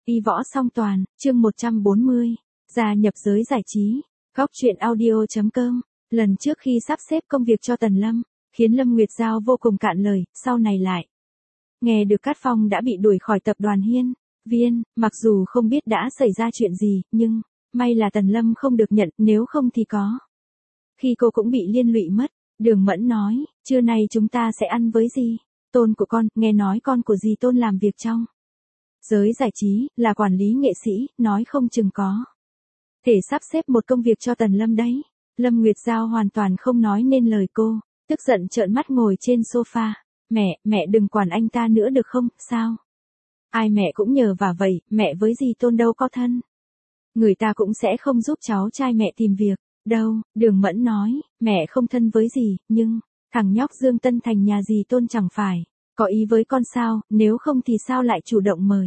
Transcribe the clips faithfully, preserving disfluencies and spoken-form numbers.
Y võ song toàn, chương một trăm bốn mươi, gia nhập giới giải trí, góc truyện audio.com. Lần trước khi sắp xếp công việc cho Tần Lâm, khiến Lâm Nguyệt Giao vô cùng cạn lời, sau này lại. Nghe được Cát Phong đã bị đuổi khỏi tập đoàn Hiên Viên, mặc dù không biết đã xảy ra chuyện gì, nhưng, may là Tần Lâm không được nhận, nếu không thì có. Khi cô cũng bị liên lụy mất, Đường Mẫn nói, trưa nay chúng ta sẽ ăn với gì? Tôn của con, nghe nói con của dì Tôn làm việc trong giới giải trí, là quản lý nghệ sĩ, nói không chừng có thể sắp xếp một công việc cho Tần Lâm đấy. Lâm Nguyệt Giao hoàn toàn không nói nên lời cô, tức giận trợn mắt ngồi trên sofa. Mẹ, mẹ đừng quản anh ta nữa được không, sao? Ai mẹ cũng nhờ vả vậy, mẹ với dì Tôn đâu có thân. Người ta cũng sẽ không giúp cháu trai mẹ tìm việc, đâu. Đường Mẫn nói, mẹ không thân với dì, nhưng, thằng nhóc Dương Tân Thành nhà dì Tôn chẳng phải có ý với con sao, nếu không thì sao lại chủ động mời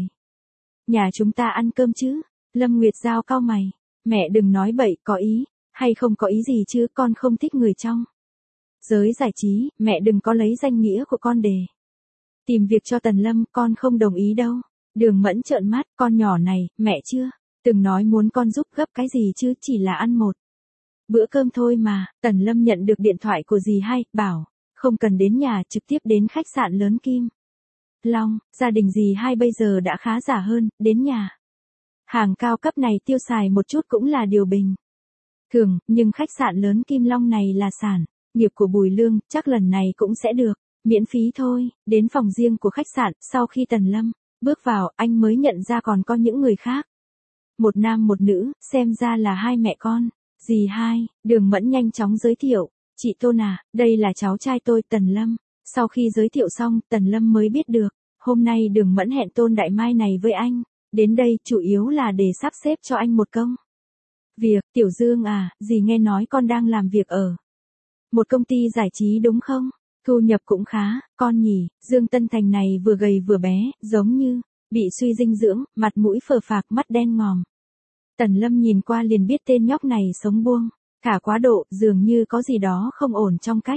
nhà chúng ta ăn cơm chứ? Lâm Nguyệt Giao cau mày, mẹ đừng nói bậy, có ý, hay không có ý gì chứ, con không thích người trong giới giải trí, mẹ đừng có lấy danh nghĩa của con để tìm việc cho Tần Lâm, con không đồng ý đâu. Đường Mẫn trợn mắt, con nhỏ này, mẹ chưa từng nói muốn con giúp gấp cái gì chứ, chỉ là ăn một bữa cơm thôi mà. Tần Lâm nhận được điện thoại của dì hai, bảo không cần đến nhà, trực tiếp đến khách sạn lớn Kim Long. Gia đình dì hai bây giờ đã khá giả hơn, đến nhà hàng cao cấp này tiêu xài một chút cũng là điều bình thường, nhưng khách sạn lớn Kim Long này là sản nghiệp của Bùi Lương, chắc lần này cũng sẽ được miễn phí thôi. Đến phòng riêng của khách sạn, sau khi Tần Lâm bước vào, anh mới nhận ra còn có những người khác. Một nam một nữ, xem ra là hai mẹ con. Dì hai, Đường Mẫn nhanh chóng giới thiệu, chị Tôn à, đây là cháu trai tôi, Tần Lâm. Sau khi giới thiệu xong, Tần Lâm mới biết được, hôm nay Đường Mẫn hẹn Tôn Đại Mai này với anh, đến đây chủ yếu là để sắp xếp cho anh một công việc. Tiểu Dương à, dì nghe nói con đang làm việc ở một công ty giải trí đúng không? Thu nhập cũng khá, con nhỉ. Dương Tân Thành này vừa gầy vừa bé, giống như bị suy dinh dưỡng, mặt mũi phờ phạc, mắt đen ngòm. Tần Lâm nhìn qua liền biết tên nhóc này sống buông thả quá độ, dường như có gì đó không ổn trong cách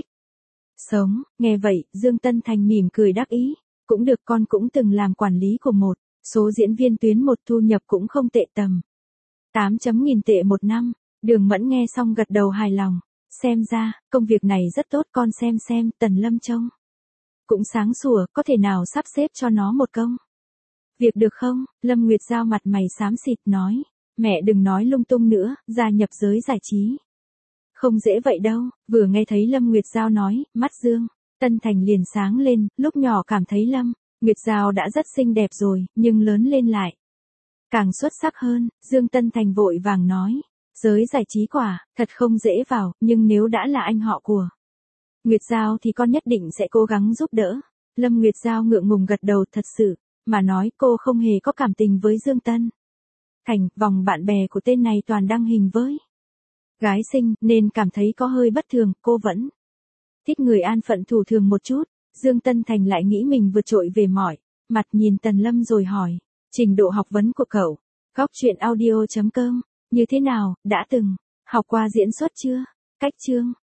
sống. Nghe vậy, Dương Tân Thành mỉm cười đắc ý, cũng được, con cũng từng làm quản lý của một số diễn viên tuyến một, thu nhập cũng không tệ, tầm tám chấm nghìn tệ một năm. Đường Mẫn nghe xong gật đầu hài lòng, xem ra công việc này rất tốt, con xem xem. Tần Lâm trông cũng sáng sủa, có thể nào sắp xếp cho nó một công việc được không? Lâm Nguyệt Giao mặt mày xám xịt nói, mẹ đừng nói lung tung nữa, gia nhập giới giải trí không dễ vậy đâu. Vừa nghe thấy Lâm Nguyệt Giao nói, mắt Dương Tân Thành liền sáng lên, lúc nhỏ cảm thấy Lâm Nguyệt Giao đã rất xinh đẹp rồi, nhưng lớn lên lại càng xuất sắc hơn. Dương Tân Thành vội vàng nói, giới giải trí quả thật không dễ vào, nhưng nếu đã là anh họ của Nguyệt Giao thì con nhất định sẽ cố gắng giúp đỡ. Lâm Nguyệt Giao ngượng ngùng gật đầu, thật sự mà nói cô không hề có cảm tình với Dương Tân Thành, vòng bạn bè của tên này toàn đăng hình với gái xinh, nên cảm thấy có hơi bất thường, cô vẫn thích người an phận thủ thường một chút. Dương Tân Thành lại nghĩ mình vượt trội về mọi mặt, nhìn Tần Lâm rồi hỏi, trình độ học vấn của cậu, góc truyện audio.com, như thế nào, đã từng học qua diễn xuất chưa? Cách chương